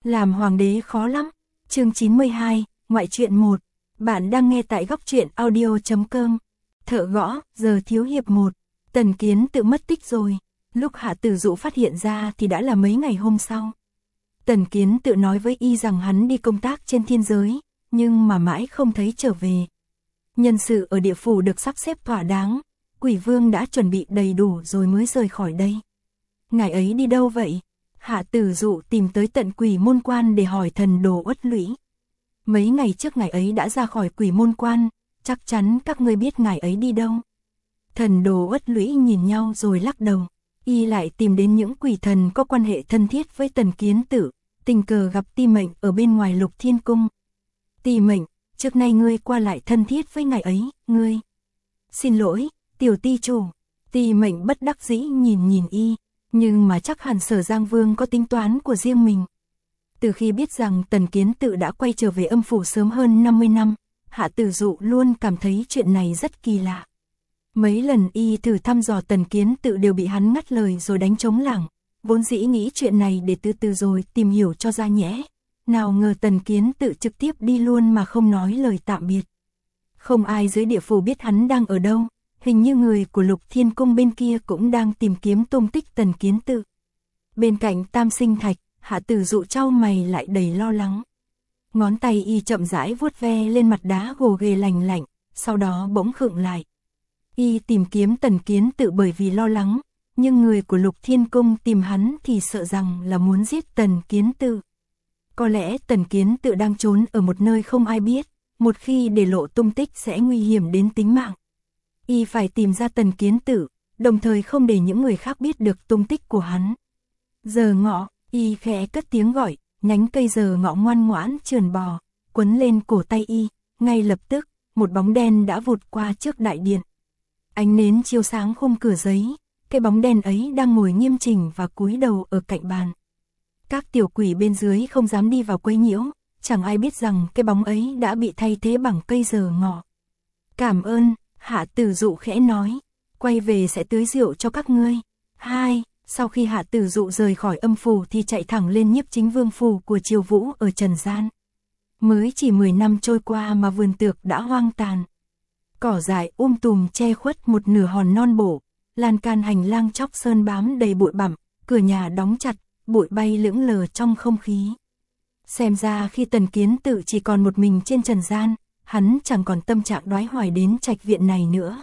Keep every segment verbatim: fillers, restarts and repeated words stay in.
Làm hoàng đế khó lắm. Chương chín mươi hai, ngoại truyện một. Bạn đang nghe tại góc truyện audio chấm com. Thợ gõ, giờ thiếu hiệp một. Tần Kiến tự mất tích rồi. Lúc Hạ Tử Dụ phát hiện ra thì đã là mấy ngày hôm sau. Tần Kiến tự nói với y rằng hắn đi công tác trên thiên giới, nhưng mà mãi không thấy trở về. Nhân sự ở địa phủ được sắp xếp thỏa đáng, Quỷ Vương đã chuẩn bị đầy đủ rồi mới rời khỏi đây. Ngài ấy đi đâu vậy? Hạ Tử Dụ tìm tới tận Quỷ Môn Quan để hỏi thần đồ Uất Lũy. Mấy ngày trước ngài ấy đã ra khỏi Quỷ Môn Quan, chắc chắn các ngươi biết ngài ấy đi đâu. Thần đồ Uất Lũy nhìn nhau rồi lắc đầu. Y lại tìm đến những quỷ thần có quan hệ thân thiết với Tần Kiến Tử, tình cờ gặp Ti Mệnh ở bên ngoài Lục Thiên Cung. Ti Mệnh, trước nay ngươi qua lại thân thiết với ngài ấy, ngươi. Xin lỗi, tiểu ti chủ. Ti Mệnh bất đắc dĩ nhìn nhìn y, nhưng mà chắc hẳn Sở Giang Vương có tính toán của riêng mình. Từ khi biết rằng Tần Kiến Tự đã quay trở về âm phủ sớm hơn năm mươi năm, Hạ Tử Dụ luôn cảm thấy chuyện này rất kỳ lạ. Mấy lần y thử thăm dò Tần Kiến Tự đều bị hắn ngắt lời rồi đánh trống lảng, vốn dĩ nghĩ chuyện này để từ từ rồi tìm hiểu cho ra nhẽ. Nào ngờ Tần Kiến Tự trực tiếp đi luôn mà không nói lời tạm biệt. Không ai dưới địa phủ biết hắn đang ở đâu, hình như người của Lục Thiên Cung bên kia cũng đang tìm kiếm tung tích Tần Kiến Tự. Bên cạnh Tam Sinh Thạch, Hạ Tử Dụ chau mày lại đầy lo lắng. Ngón tay y chậm rãi vuốt ve lên mặt đá gồ ghề lành lạnh, sau đó bỗng khựng lại. Y tìm kiếm Tần Kiến Tự bởi vì lo lắng, nhưng người của Lục Thiên Cung tìm hắn thì sợ rằng là muốn giết Tần Kiến Tự. Có lẽ Tần Kiến Tự đang trốn ở một nơi không ai biết, một khi để lộ tung tích sẽ nguy hiểm đến tính mạng. Y phải tìm ra Tần Kiến Tự, đồng thời không để những người khác biết được tung tích của hắn. Giờ ngọ, y khẽ cất tiếng gọi, nhánh cây giờ ngọ ngoan ngoãn trườn bò, quấn lên cổ tay y, ngay lập tức, một bóng đen đã vụt qua trước đại điện. Ánh nến chiếu sáng khung cửa giấy, cái bóng đen ấy đang ngồi nghiêm chỉnh và cúi đầu ở cạnh bàn. Các tiểu quỷ bên dưới không dám đi vào quấy nhiễu, chẳng ai biết rằng cái bóng ấy đã bị thay thế bằng cây giờ ngọ. Cảm ơn, Hạ Tử Dụ khẽ nói, quay về sẽ tưới rượu cho các ngươi. Hai, sau khi Hạ Tử Dụ rời khỏi âm phủ thì chạy thẳng lên Nhiếp Chính Vương phủ của Triều Vũ ở trần gian. Mới chỉ mười năm trôi qua mà vườn tược đã hoang tàn. Cỏ dại um tùm che khuất một nửa hòn non bộ, lan can hành lang chóc sơn bám đầy bụi bặm, cửa nhà đóng chặt, bụi bay lững lờ trong không khí. Xem ra khi Tần Kiến Tự chỉ còn một mình trên trần gian, hắn chẳng còn tâm trạng đoái hoài đến trạch viện này nữa.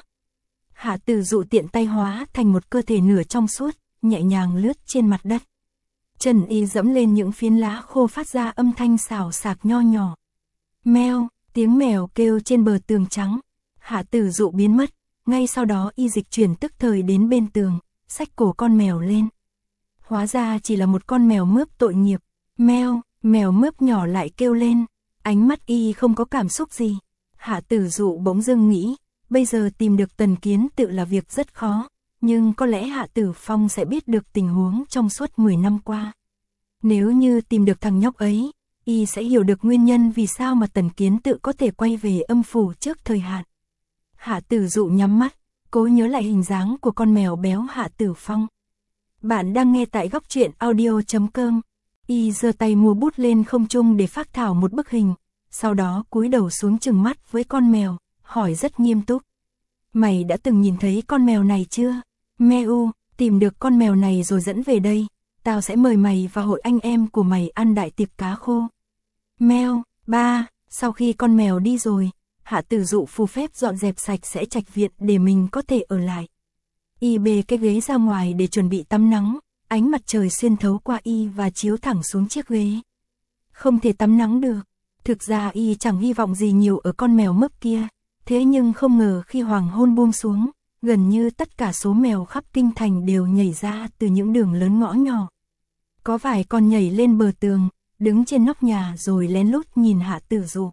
Hạ Tử Dụ tiện tay hóa thành một cơ thể nửa trong suốt, nhẹ nhàng lướt trên mặt đất. Chân y dẫm lên những phiến lá khô phát ra âm thanh xào xạc nho nhỏ. Meo, tiếng mèo kêu trên bờ tường trắng. Hạ Tử Dụ biến mất, ngay sau đó y dịch chuyển tức thời đến bên tường, xách cổ con mèo lên. Hóa ra chỉ là một con mèo mướp tội nghiệp. Meo, mèo mướp nhỏ lại kêu lên, ánh mắt y không có cảm xúc gì. Hạ Tử Dụ bỗng dưng nghĩ, bây giờ tìm được Tần Kiến Tự là việc rất khó, nhưng có lẽ Hạ Tử Phong sẽ biết được tình huống trong suốt mười năm qua. Nếu như tìm được thằng nhóc ấy, y sẽ hiểu được nguyên nhân vì sao mà Tần Kiến Tự có thể quay về âm phủ trước thời hạn. Hạ Tử Dụ nhắm mắt, cố nhớ lại hình dáng của con mèo béo Hạ Tử Phong. Bạn đang nghe tại góc truyện audio chấm com. Y giơ tay mua bút lên không trung để phác thảo một bức hình, sau đó cúi đầu xuống trừng mắt với con mèo, hỏi rất nghiêm túc. Mày đã từng nhìn thấy con mèo này chưa? Meo, tìm được con mèo này rồi dẫn về đây, tao sẽ mời mày và hội anh em của mày ăn đại tiệc cá khô. Meo, ba, sau khi con mèo đi rồi, Hạ Tử Dụ phù phép dọn dẹp sạch sẽ trạch viện để mình có thể ở lại. Y bê cái ghế ra ngoài để chuẩn bị tắm nắng, ánh mặt trời xuyên thấu qua y và chiếu thẳng xuống chiếc ghế. Không thể tắm nắng được, thực ra y chẳng hy vọng gì nhiều ở con mèo mướp kia, thế nhưng không ngờ khi hoàng hôn buông xuống, gần như tất cả số mèo khắp kinh thành đều nhảy ra từ những đường lớn ngõ nhỏ. Có vài con nhảy lên bờ tường, đứng trên nóc nhà rồi lén lút nhìn Hạ Tử Dụ.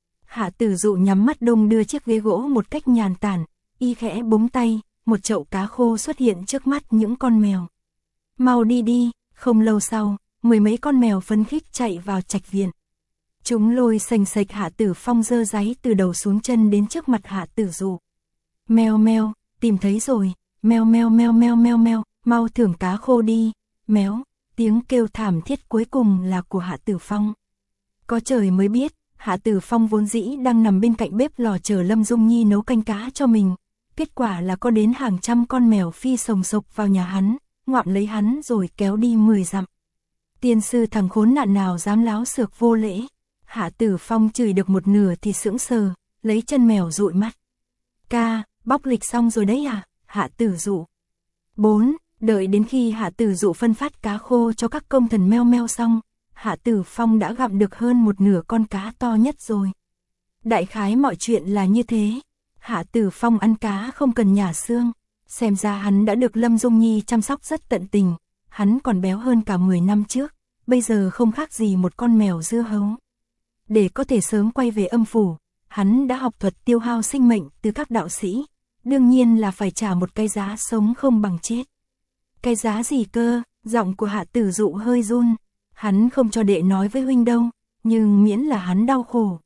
Hạ Tử Dụ nhắm mắt đung đưa chiếc ghế gỗ một cách nhàn tản, y khẽ búng tay, một chậu cá khô xuất hiện trước mắt những con mèo. Mau đi đi, không lâu sau, mười mấy con mèo phấn khích chạy vào trạch viện. Chúng lôi sành sạch Hạ Tử Phong dơ dáy từ đầu xuống chân đến trước mặt Hạ Tử Dụ. Meo meo, tìm thấy rồi, meo meo meo meo meo meo, mau thưởng cá khô đi, méo, tiếng kêu thảm thiết cuối cùng là của Hạ Tử Phong. Có trời mới biết, Hạ Tử Phong vốn dĩ đang nằm bên cạnh bếp lò chờ Lâm Dung Nhi nấu canh cá cho mình. Kết quả là có đến hàng trăm con mèo phi sồng sộc vào nhà hắn, ngoạm lấy hắn rồi kéo đi mười dặm. Tiên sư thằng khốn nạn nào dám láo xược vô lễ. Hạ Tử Phong chửi được một nửa thì sững sờ, lấy chân mèo dụi mắt. Ca, bóc lịch xong rồi đấy à, Hạ Tử Dụ. bốn. Đợi đến khi Hạ Tử Dụ phân phát cá khô cho các công thần meo meo xong, Hạ Tử Phong đã gặm được hơn một nửa con cá to nhất rồi. Đại khái mọi chuyện là như thế. Hạ Tử Phong ăn cá không cần nhả xương, xem ra hắn đã được Lâm Dung Nhi chăm sóc rất tận tình, hắn còn béo hơn cả mười năm trước, bây giờ không khác gì một con mèo dưa hấu. Để có thể sớm quay về âm phủ, hắn đã học thuật tiêu hao sinh mệnh từ các đạo sĩ, đương nhiên là phải trả một cái giá sống không bằng chết. Cái giá gì cơ? Giọng của Hạ Tử Dụ hơi run. Hắn không cho đệ nói với huynh đâu, nhưng miễn là hắn đau khổ.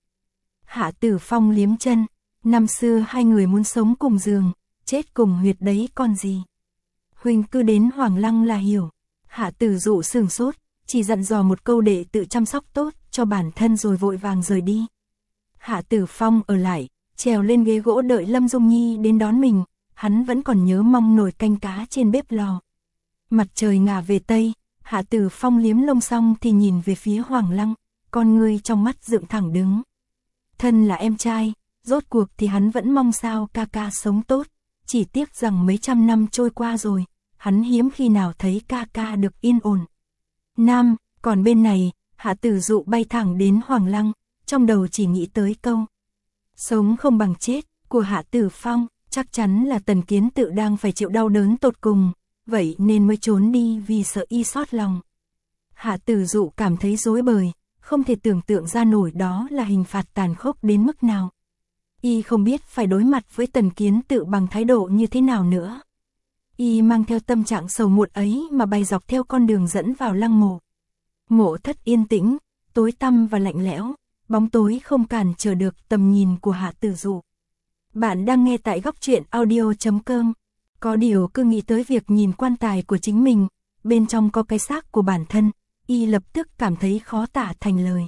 Hạ Tử Phong liếm chân. Năm xưa hai người muốn sống cùng giường, chết cùng huyệt đấy còn gì. Huynh cứ đến Hoàng Lăng là hiểu. Hạ Tử Dụ sửng sốt, chỉ dặn dò một câu để tự chăm sóc tốt cho bản thân rồi vội vàng rời đi. Hạ Tử Phong ở lại, trèo lên ghế gỗ đợi Lâm Dung Nhi đến đón mình, hắn vẫn còn nhớ mong nồi canh cá trên bếp lò. Mặt trời ngả về Tây, Hạ Tử Phong liếm lông xong thì nhìn về phía Hoàng Lăng, con ngươi trong mắt dựng thẳng đứng. Thân là em trai, rốt cuộc thì hắn vẫn mong sao ca ca sống tốt, chỉ tiếc rằng mấy trăm năm trôi qua rồi, hắn hiếm khi nào thấy ca ca được yên ổn. Nam, còn bên này, Hạ Tử Dụ bay thẳng đến Hoàng Lăng, trong đầu chỉ nghĩ tới câu sống không bằng chết của Hạ Tử Phong, chắc chắn là Tần Kiến Tự đang phải chịu đau đớn tột cùng, vậy nên mới trốn đi vì sợ y sót lòng. Hạ Tử Dụ cảm thấy rối bời, không thể tưởng tượng ra nổi đó là hình phạt tàn khốc đến mức nào. Y không biết phải đối mặt với Tần Kiến Tự bằng thái độ như thế nào nữa. Y mang theo tâm trạng sầu muộn ấy mà bay dọc theo con đường dẫn vào lăng mộ. Mộ thất yên tĩnh, tối tăm và lạnh lẽo, bóng tối không cản trở được tầm nhìn của Hạ Tử Dụ. Bạn đang nghe tại góc truyện audio chấm com. Có điều cứ nghĩ tới việc nhìn quan tài của chính mình, bên trong có cái xác của bản thân, y lập tức cảm thấy khó tả thành lời.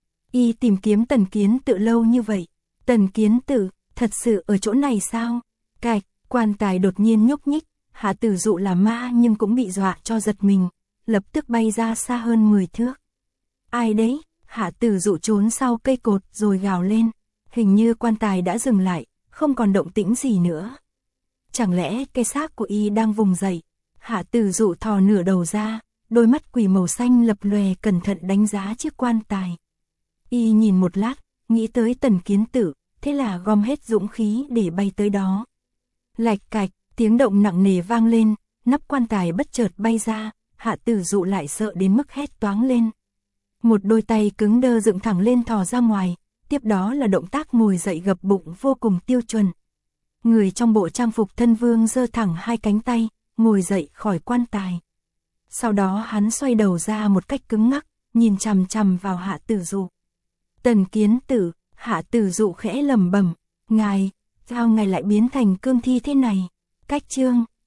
Y tìm kiếm Tần Kiến Tự lâu như vậy, Tần Kiến Tự, thật sự ở chỗ này sao? Cạch, quan tài đột nhiên nhúc nhích, Hạ Tử Dụ là ma nhưng cũng bị dọa cho giật mình, lập tức bay ra xa hơn mười thước. Ai đấy? Hạ Tử Dụ trốn sau cây cột rồi gào lên, hình như quan tài đã dừng lại, không còn động tĩnh gì nữa. Chẳng lẽ cái xác của y đang vùng dậy? Hạ Tử Dụ thò nửa đầu ra, đôi mắt quỷ màu xanh lập lòe cẩn thận đánh giá chiếc quan tài. Y nhìn một lát, nghĩ tới Tần Kiến Tự, thế là gom hết dũng khí để bay tới đó. Lạch cạch, tiếng động nặng nề vang lên, nắp quan tài bất chợt bay ra, Hạ Tử Dụ lại sợ đến mức hét toáng lên. Một đôi tay cứng đơ dựng thẳng lên thò ra ngoài, tiếp đó là động tác ngồi dậy gập bụng vô cùng tiêu chuẩn. Người trong bộ trang phục thân vương giơ thẳng hai cánh tay, ngồi dậy khỏi quan tài. Sau đó hắn xoay đầu ra một cách cứng ngắc, nhìn chằm chằm vào Hạ Tử Dụ. Tần Kiến Tự, Hạ Tử Dụ khẽ lẩm bẩm, ngài, sao ngài lại biến thành cương thi thế này? Cách chương